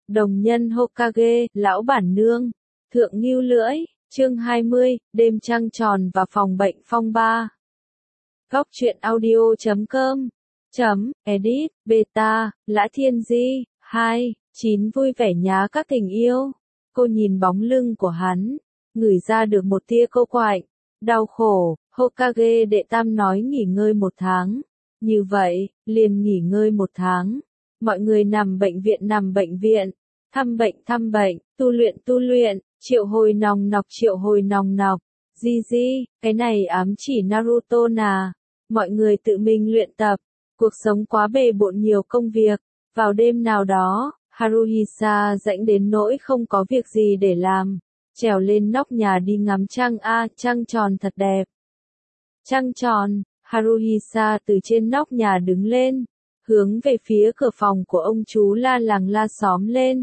Đồng nhân Hokage, lão bản nương, thượng ngưu lưỡi, chương 20, đêm trăng tròn và phòng bệnh phong ba. Góc truyện audio.com edit, beta, Lã Thiên Di, 2, 9 vui vẻ nhá các tình yêu. Cô nhìn bóng lưng của hắn, ngửi ra được một tia cô quạnh, đau khổ. Hokage đệ tam nói nghỉ ngơi 1 tháng. Như vậy, liền nghỉ ngơi 1 tháng. Mọi người nằm bệnh viện, thăm bệnh, tu luyện, triệu hồi nòng nọc. Di, cái này ám chỉ Naruto nà. Mọi người tự mình luyện tập, cuộc sống quá bề bộn nhiều công việc. Vào đêm nào đó, Haruhisa rãnh đến nỗi không có việc gì để làm. Trèo lên nóc nhà đi ngắm trăng trăng tròn thật đẹp. Trăng tròn, Haruhisa từ trên nóc nhà đứng lên, hướng về phía cửa phòng của ông chú la làng la xóm lên.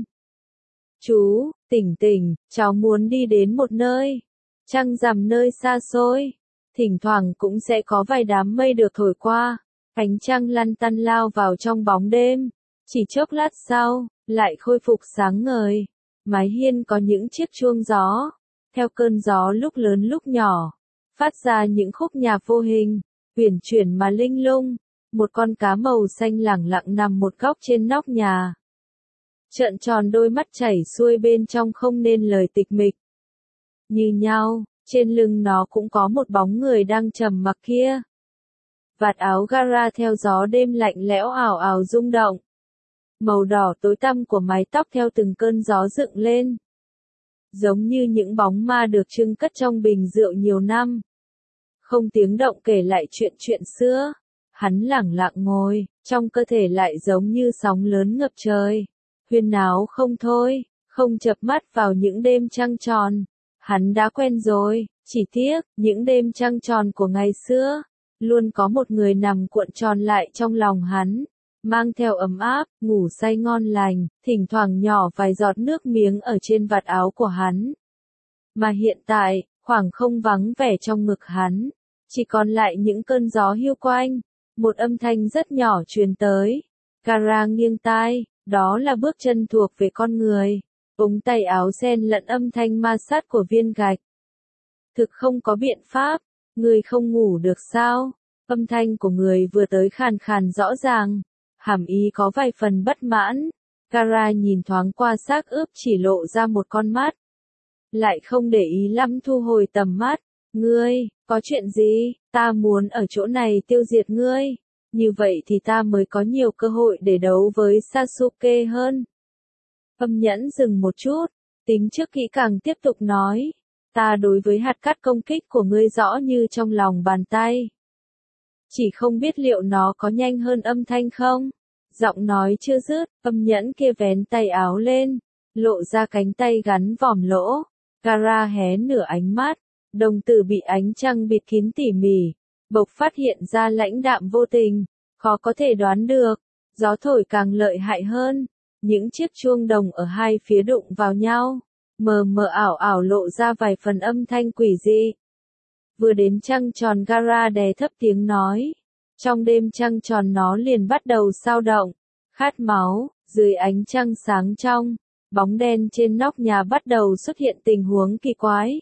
Chú, tỉnh, cháu muốn đi đến một nơi, trăng rằm nơi xa xôi, thỉnh thoảng cũng sẽ có vài đám mây được thổi qua, ánh trăng lăn tăn lao vào trong bóng đêm, chỉ chốc lát sau, lại khôi phục sáng ngời, mái hiên có những chiếc chuông gió, theo cơn gió lúc lớn lúc nhỏ, phát ra những khúc nhạc vô hình, uyển chuyển mà linh lung. Một con cá màu xanh lẳng lặng nằm một góc trên nóc nhà. Trợn tròn đôi mắt chảy xuôi bên trong không nên lời tịch mịch. Như nhau, trên lưng nó cũng có một bóng người đang trầm mặc kia. Vạt áo Gaara theo gió đêm lạnh lẽo ảo ảo rung động. Màu đỏ tối tăm của mái tóc theo từng cơn gió dựng lên. Giống như những bóng ma được trưng cất trong bình rượu nhiều năm. Không tiếng động kể lại chuyện xưa. Hắn lẳng lặng ngồi, trong cơ thể lại giống như sóng lớn ngập trời. Huyên náo không thôi, không chợp mắt vào những đêm trăng tròn. Hắn đã quen rồi, chỉ tiếc, những đêm trăng tròn của ngày xưa, luôn có một người nằm cuộn tròn lại trong lòng hắn, mang theo ấm áp, ngủ say ngon lành, thỉnh thoảng nhỏ vài giọt nước miếng ở trên vạt áo của hắn. Mà hiện tại, khoảng không vắng vẻ trong ngực hắn, chỉ còn lại những cơn gió hiu quanh. Một âm thanh rất nhỏ truyền tới. Gaara nghiêng tai, đó là bước chân thuộc về con người. Ống tay áo xen lẫn âm thanh ma sát của viên gạch. Thực không có biện pháp, người không ngủ được sao? Âm thanh của người vừa tới khàn khàn rõ ràng, hàm ý có vài phần bất mãn. Gaara nhìn thoáng qua xác ướp chỉ lộ ra một con mắt. Lại không để ý lắm thu hồi tầm mắt. Ngươi, có chuyện gì? Ta muốn ở chỗ này tiêu diệt ngươi. Như vậy thì ta mới có nhiều cơ hội để đấu với Sasuke hơn. Âm nhẫn dừng một chút, tính trước kỹ càng tiếp tục nói. Ta đối với hạt cát công kích của ngươi rõ như trong lòng bàn tay. Chỉ không biết liệu nó có nhanh hơn âm thanh không? Giọng nói chưa dứt, âm nhẫn kia vén tay áo lên, lộ ra cánh tay gắn vòm lỗ. Gaara hé nửa ánh mắt. Đồng tử bị ánh trăng bịt kín tỉ mỉ, bộc phát hiện ra lãnh đạm vô tình, khó có thể đoán được, gió thổi càng lợi hại hơn, những chiếc chuông đồng ở hai phía đụng vào nhau, mờ mờ ảo ảo lộ ra vài phần âm thanh quỷ dị. Vừa đến trăng tròn Gaara đè thấp tiếng nói, trong đêm trăng tròn nó liền bắt đầu xao động, khát máu, dưới ánh trăng sáng trong, bóng đen trên nóc nhà bắt đầu xuất hiện tình huống kỳ quái.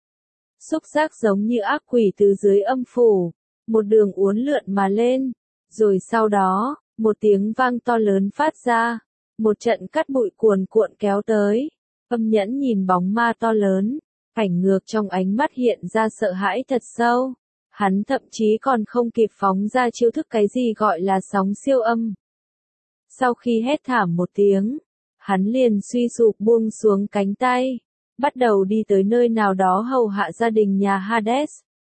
Xúc giác giống như ác quỷ từ dưới âm phủ, một đường uốn lượn mà lên, rồi sau đó, một tiếng vang to lớn phát ra, một trận cát bụi cuồn cuộn kéo tới, âm nhẫn nhìn bóng ma to lớn, cảnh ngược trong ánh mắt hiện ra sợ hãi thật sâu, hắn thậm chí còn không kịp phóng ra chiêu thức cái gì gọi là sóng siêu âm. Sau khi hét thảm một tiếng, hắn liền suy sụp buông xuống cánh tay. Bắt đầu đi tới nơi nào đó hầu hạ gia đình nhà Hades.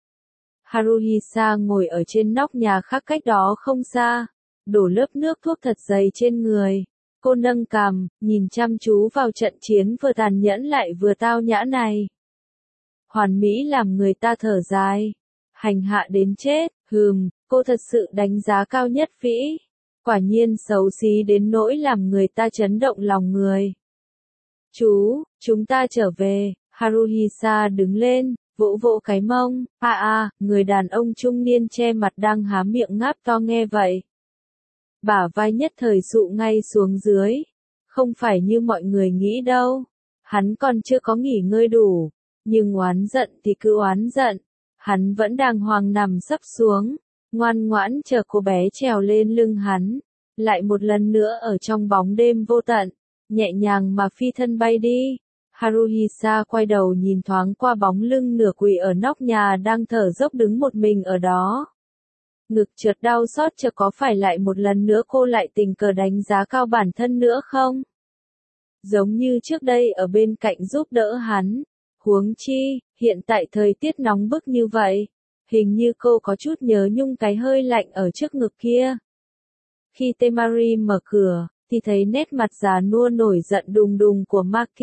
Haruhisa ngồi ở trên nóc nhà khác cách đó không xa, đổ lớp nước thuốc thật dày trên người. Cô nâng cằm, nhìn chăm chú vào trận chiến vừa tàn nhẫn lại vừa tao nhã này. Hoàn mỹ làm người ta thở dài. Hành hạ đến chết, cô thật sự đánh giá cao nhất vĩ. Quả nhiên xấu xí đến nỗi làm người ta chấn động lòng người. Chú, chúng ta trở về. Haruhisa đứng lên, vỗ vỗ cái mông. Người đàn ông trung niên che mặt đang há miệng ngáp to nghe vậy. Bả vai nhất thời sụ ngay xuống dưới. Không phải như mọi người nghĩ đâu. Hắn còn chưa có nghỉ ngơi đủ. Nhưng oán giận thì cứ oán giận. Hắn vẫn đàng hoàng nằm sấp xuống. Ngoan ngoãn chờ cô bé trèo lên lưng hắn. Lại một lần nữa ở trong bóng đêm vô tận. Nhẹ nhàng mà phi thân bay đi. Haruhisa quay đầu nhìn thoáng qua bóng lưng nửa quỳ ở nóc nhà đang thở dốc đứng một mình ở đó. Ngực chợt đau xót chờ có phải lại một lần nữa cô lại tình cờ đánh giá cao bản thân nữa không? Giống như trước đây ở bên cạnh giúp đỡ hắn. Huống chi, hiện tại thời tiết nóng bức như vậy. Hình như cô có chút nhớ nhung cái hơi lạnh ở trước ngực kia. Khi Temari mở cửa, thì thấy nét mặt già nua nổi giận đùng đùng của Maki.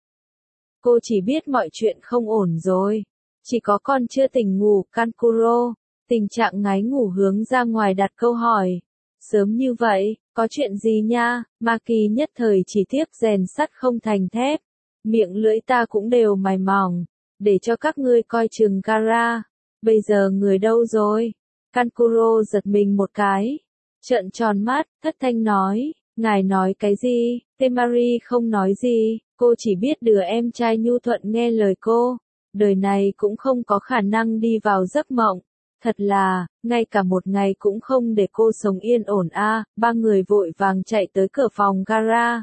Cô chỉ biết mọi chuyện không ổn rồi. Chỉ có con chưa tỉnh ngủ, Kankuro. Tình trạng ngái ngủ hướng ra ngoài đặt câu hỏi. Sớm như vậy, có chuyện gì nha? Maki nhất thời chỉ tiếc rèn sắt không thành thép. Miệng lưỡi ta cũng đều mài mỏng. Để cho các ngươi coi chừng Gaara. Bây giờ người đâu rồi? Kankuro giật mình một cái. Trợn tròn mắt, thất thanh nói. Ngài nói cái gì? Temari không nói gì. Cô chỉ biết đứa em trai nhu thuận nghe lời cô. Đời này cũng không có khả năng đi vào giấc mộng. Thật là, ngay cả một ngày cũng không để cô sống yên ổn a. Ba người vội vàng chạy tới cửa phòng Gaara.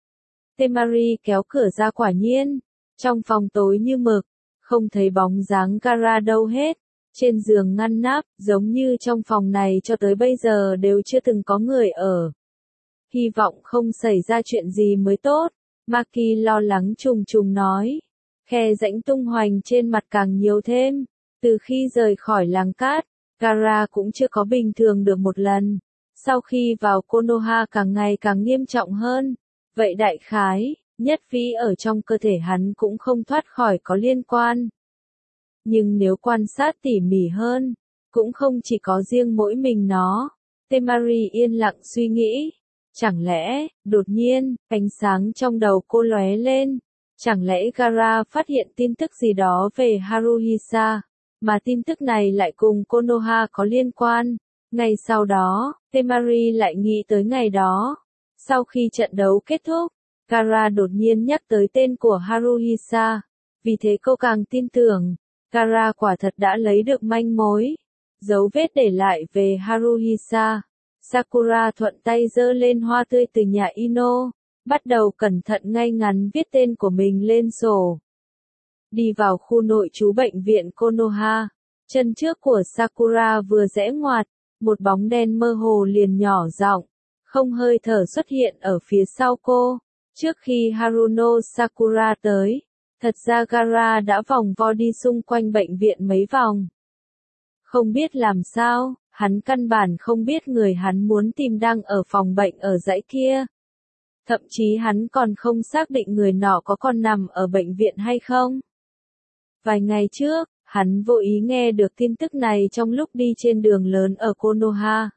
Temari kéo cửa ra quả nhiên. Trong phòng tối như mực. Không thấy bóng dáng Gaara đâu hết. Trên giường ngăn nắp, giống như trong phòng này cho tới bây giờ đều chưa từng có người ở. Hy vọng không xảy ra chuyện gì mới tốt. Maki lo lắng trùng trùng nói. Khe rãnh tung hoành trên mặt càng nhiều thêm. Từ khi rời khỏi làng cát, Gaara cũng chưa có bình thường được một lần. Sau khi vào Konoha càng ngày càng nghiêm trọng hơn. Vậy đại khái, nhất vĩ ở trong cơ thể hắn cũng không thoát khỏi có liên quan. Nhưng nếu quan sát tỉ mỉ hơn, cũng không chỉ có riêng mỗi mình nó. Temari yên lặng suy nghĩ. Chẳng lẽ, đột nhiên, ánh sáng trong đầu cô lóe lên. Chẳng lẽ Gaara phát hiện tin tức gì đó về Haruhisa, mà tin tức này lại cùng Konoha có liên quan. Ngày sau đó, Temari lại nghĩ tới ngày đó. Sau khi trận đấu kết thúc, Gaara đột nhiên nhắc tới tên của Haruhisa. Vì thế cô càng tin tưởng, Gaara quả thật đã lấy được manh mối. Dấu vết để lại về Haruhisa. Sakura thuận tay giơ lên hoa tươi từ nhà Ino, bắt đầu cẩn thận ngay ngắn viết tên của mình lên sổ. Đi vào khu nội trú bệnh viện Konoha, chân trước của Sakura vừa rẽ ngoặt, một bóng đen mơ hồ liền nhỏ giọng, không hơi thở xuất hiện ở phía sau cô. Trước khi Haruno Sakura tới, thật ra Gaara đã vòng vo đi xung quanh bệnh viện mấy vòng. Không biết làm sao, hắn căn bản không biết người hắn muốn tìm đang ở phòng bệnh ở dãy kia. Thậm chí hắn còn không xác định người nọ có còn nằm ở bệnh viện hay không. Vài ngày trước, hắn vô ý nghe được tin tức này trong lúc đi trên đường lớn ở Konoha.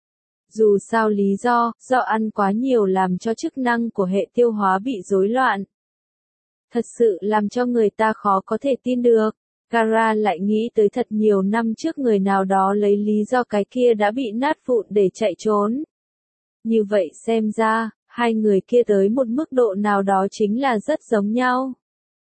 Dù sao lý do ăn quá nhiều làm cho chức năng của hệ tiêu hóa bị rối loạn. Thật sự làm cho người ta khó có thể tin được. Gaara lại nghĩ tới thật nhiều năm trước người nào đó lấy lý do cái kia đã bị nát vụn để chạy trốn. Như vậy xem ra, hai người kia tới một mức độ nào đó chính là rất giống nhau.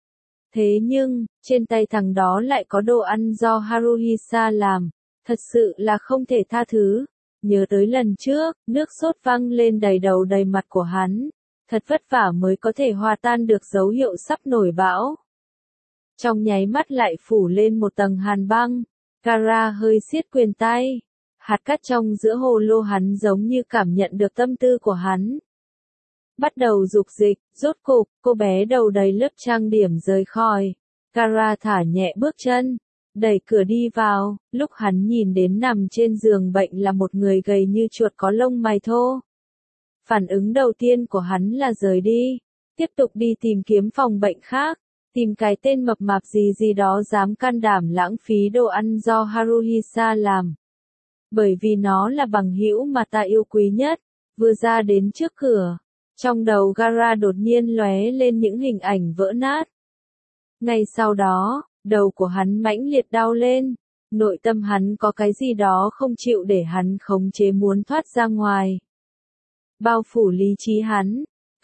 Thế nhưng, trên tay thằng đó lại có đồ ăn do Haruhisa làm. Thật sự là không thể tha thứ. Nhớ tới lần trước, nước sốt văng lên đầy đầu đầy mặt của hắn. Thật vất vả mới có thể hòa tan được dấu hiệu sắp nổi bão. Trong nháy mắt lại phủ lên một tầng hàn băng. Gaara hơi siết quyền tay. Hạt cát trong giữa hồ lô hắn giống như cảm nhận được tâm tư của hắn. Bắt đầu dục dịch, rốt cục, cô bé đầu đầy lớp trang điểm rời khỏi. Gaara thả nhẹ bước chân, đẩy cửa đi vào, lúc hắn nhìn đến nằm trên giường bệnh là một người gầy như chuột có lông mày thô. Phản ứng đầu tiên của hắn là rời đi, tiếp tục đi tìm kiếm phòng bệnh khác, tìm cái tên mập mạp gì đó dám can đảm lãng phí đồ ăn do Haruhisa làm. Bởi vì nó là bằng hữu mà ta yêu quý nhất, vừa ra đến trước cửa. Trong đầu Gaara đột nhiên lóe lên những hình ảnh vỡ nát. Ngay sau đó, đầu của hắn mãnh liệt đau lên. Nội tâm hắn có cái gì đó không chịu để hắn khống chế muốn thoát ra ngoài. Bao phủ lý trí hắn.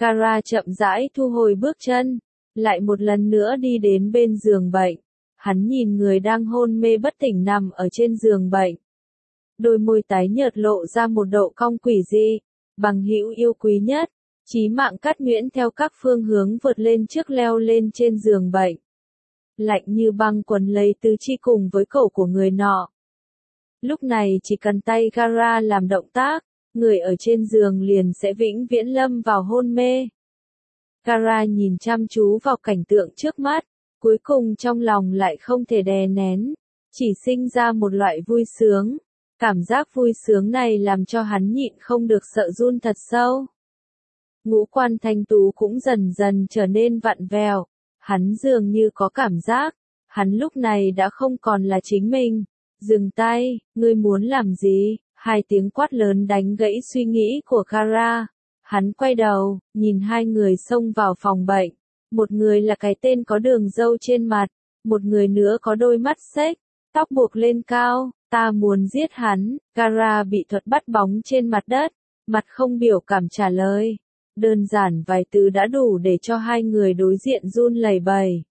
Gaara chậm rãi thu hồi bước chân, lại một lần nữa đi đến bên giường bệnh. Hắn nhìn người đang hôn mê bất tỉnh nằm ở trên giường bệnh. Đôi môi tái nhợt lộ ra một độ cong quỷ dị, bằng hữu yêu quý nhất, chí mạng Cát Nguyễn theo các phương hướng vượt lên trước leo lên trên giường bệnh. Lạnh như băng quấn lấy tứ chi cùng với cổ của người nọ. Lúc này chỉ cần tay Gaara làm động tác, người ở trên giường liền sẽ vĩnh viễn lâm vào hôn mê. Gaara nhìn chăm chú vào cảnh tượng trước mắt, cuối cùng trong lòng lại không thể đè nén, chỉ sinh ra một loại vui sướng. Cảm giác vui sướng này làm cho hắn nhịn không được sợ run thật sâu. Ngũ quan thanh tú cũng dần dần trở nên vặn vẹo, hắn dường như có cảm giác, hắn lúc này đã không còn là chính mình. Dừng tay, ngươi muốn làm gì? Hai tiếng quát lớn đánh gãy suy nghĩ của Gaara. Hắn quay đầu, nhìn hai người xông vào phòng bệnh. Một người là cái tên có đường râu trên mặt, một người nữa có đôi mắt xếch, tóc buộc lên cao. Ta muốn giết hắn. Gaara bị thuật bắt bóng trên mặt đất, mặt không biểu cảm trả lời. Đơn giản vài từ đã đủ để cho hai người đối diện run lẩy bẩy.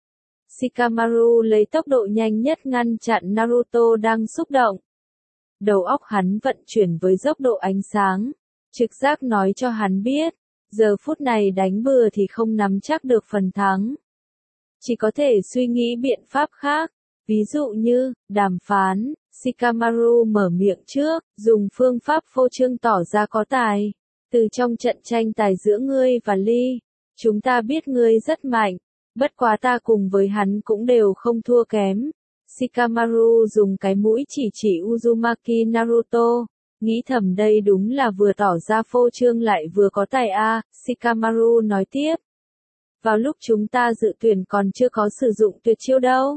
Shikamaru lấy tốc độ nhanh nhất ngăn chặn Naruto đang xúc động. Đầu óc hắn vận chuyển với dốc độ ánh sáng, trực giác nói cho hắn biết, giờ phút này đánh bừa thì không nắm chắc được phần thắng. Chỉ có thể suy nghĩ biện pháp khác, ví dụ như, đàm phán. Shikamaru mở miệng trước, dùng phương pháp phô trương tỏ ra có tài. Từ trong trận tranh tài giữa ngươi và Lee, chúng ta biết ngươi rất mạnh, bất quá ta cùng với hắn cũng đều không thua kém. Shikamaru dùng cái mũi chỉ Uzumaki Naruto, nghĩ thầm đây đúng là vừa tỏ ra phô trương lại vừa có tài a. Shikamaru nói tiếp. Vào lúc chúng ta dự tuyển còn chưa có sử dụng tuyệt chiêu đâu.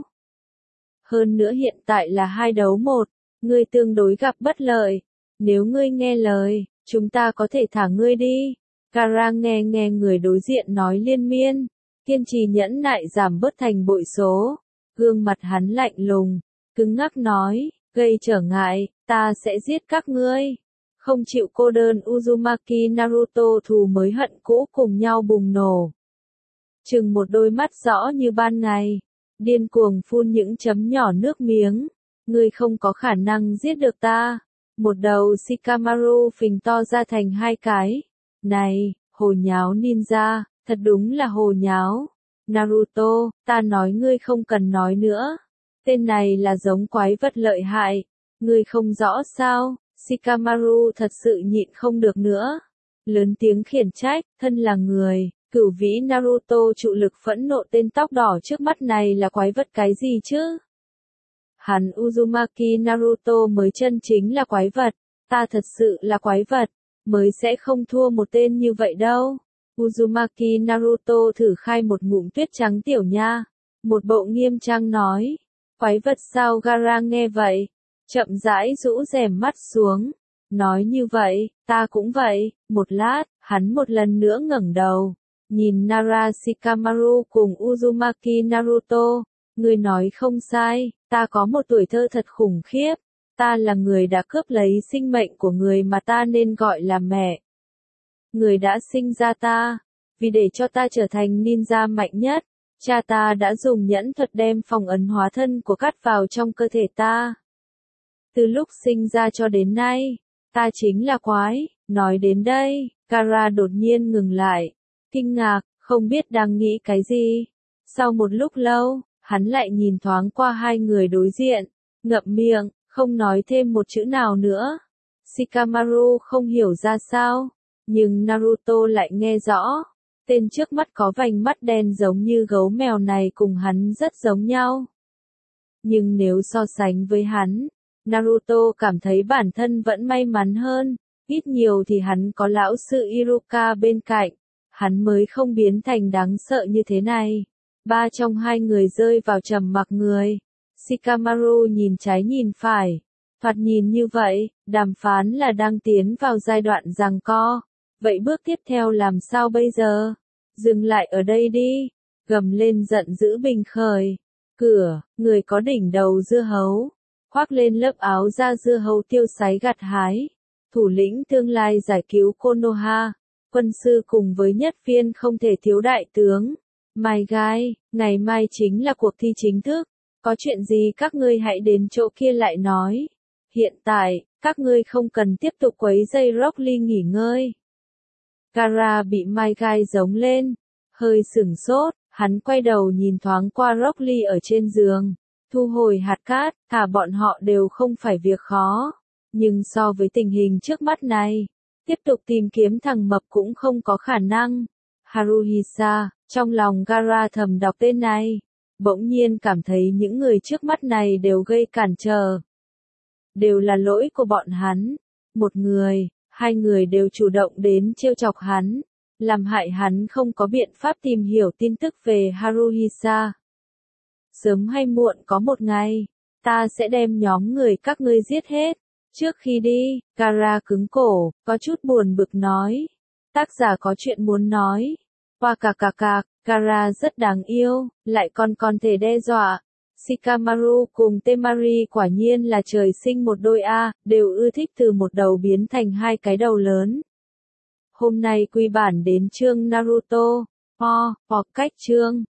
Hơn nữa hiện tại là 2-1, ngươi tương đối gặp bất lợi. Nếu ngươi nghe lời, chúng ta có thể thả ngươi đi. Gaara nghe người đối diện nói liên miên, kiên trì nhẫn nại giảm bớt thành bội số. Gương mặt hắn lạnh lùng, cứng ngắc nói, gây trở ngại, ta sẽ giết các ngươi. Không chịu cô đơn Uzumaki Naruto thù mới hận cũ cùng nhau bùng nổ. Chừng một đôi mắt rõ như ban ngày, điên cuồng phun những chấm nhỏ nước miếng. Ngươi không có khả năng giết được ta. Một đầu Shikamaru phình to ra thành hai cái. Này, hồ nháo ninja, thật đúng là hồ nháo. Naruto, ta nói ngươi không cần nói nữa. Tên này là giống quái vật lợi hại. Ngươi không rõ sao? Shikamaru thật sự nhịn không được nữa. Lớn tiếng khiển trách, thân là người. Cửu vĩ Naruto trụ lực phẫn nộ tên tóc đỏ trước mắt này là quái vật cái gì chứ? Hắn Uzumaki Naruto mới chân chính là quái vật, ta thật sự là quái vật, mới sẽ không thua một tên như vậy đâu. Uzumaki Naruto thử khai một ngụm tuyết trắng tiểu nha, một bộ nghiêm trang nói. Quái vật sao? Gaara nghe vậy, chậm rãi rũ rèm mắt xuống, nói như vậy, ta cũng vậy. Một lát, hắn một lần nữa ngẩng đầu, nhìn Nara Shikamaru cùng Uzumaki Naruto. Người nói không sai, ta có một tuổi thơ thật khủng khiếp. Ta là người đã cướp lấy sinh mệnh của người mà ta nên gọi là mẹ. Người đã sinh ra ta, vì để cho ta trở thành ninja mạnh nhất. Cha ta đã dùng nhẫn thuật đem phong ấn hóa thân của cát vào trong cơ thể ta. Từ lúc sinh ra cho đến nay, ta chính là quái. Nói đến đây, Gaara đột nhiên ngừng lại, kinh ngạc, không biết đang nghĩ cái gì. Sau một lúc lâu, hắn lại nhìn thoáng qua hai người đối diện, ngậm miệng, không nói thêm một chữ nào nữa. Shikamaru không hiểu ra sao, nhưng Naruto lại nghe rõ. Tên trước mắt có vành mắt đen giống như gấu mèo này cùng hắn rất giống nhau. Nhưng nếu so sánh với hắn, Naruto cảm thấy bản thân vẫn may mắn hơn, ít nhiều thì hắn có lão sư Iruka bên cạnh, hắn mới không biến thành đáng sợ như thế này. Ba trong hai người rơi vào trầm mặc người. Shikamaru nhìn trái nhìn phải. Thoạt nhìn như vậy, đàm phán là đang tiến vào giai đoạn giằng co. Vậy bước tiếp theo làm sao bây giờ? Dừng lại ở đây đi. Gầm lên giận dữ bình khởi. Cửa, người có đỉnh đầu dưa hấu. Khoác lên lớp áo da dưa hấu tiêu sái gặt hái. Thủ lĩnh tương lai giải cứu Konoha. quân sư cùng với nhất viên không thể thiếu đại tướng. Mai Gai, ngày mai chính là cuộc thi chính thức. Có chuyện gì các ngươi hãy đến chỗ kia lại nói. Hiện tại, các ngươi không cần tiếp tục quấy rầy Rock Lee nghỉ ngơi. Gara bị Mai Gai giống lên. Hơi sửng sốt, hắn quay đầu nhìn thoáng qua Rock Lee ở trên giường. Thu hồi hạt cát, thả bọn họ đều không phải việc khó. Nhưng so với tình hình trước mắt này, tiếp tục tìm kiếm thằng mập cũng không có khả năng. Haruhisa, trong lòng Gara thầm đọc tên này, bỗng nhiên cảm thấy những người trước mắt này đều gây cản trở. Đều là lỗi của bọn hắn. Một người, hai người đều chủ động đến trêu chọc hắn, làm hại hắn không có biện pháp tìm hiểu tin tức về Haruhisa. Sớm hay muộn có một ngày, ta sẽ đem nhóm người các ngươi giết hết. Trước khi đi, Gara cứng cổ, có chút buồn bực nói. Tác giả có chuyện muốn nói. Qua cà, Gara rất đáng yêu, lại còn thể đe dọa. Shikamaru cùng Temari quả nhiên là trời sinh một đôi A, đều ưa thích từ một đầu biến thành hai cái đầu lớn. Hôm nay quy bản đến chương Naruto, cách chương.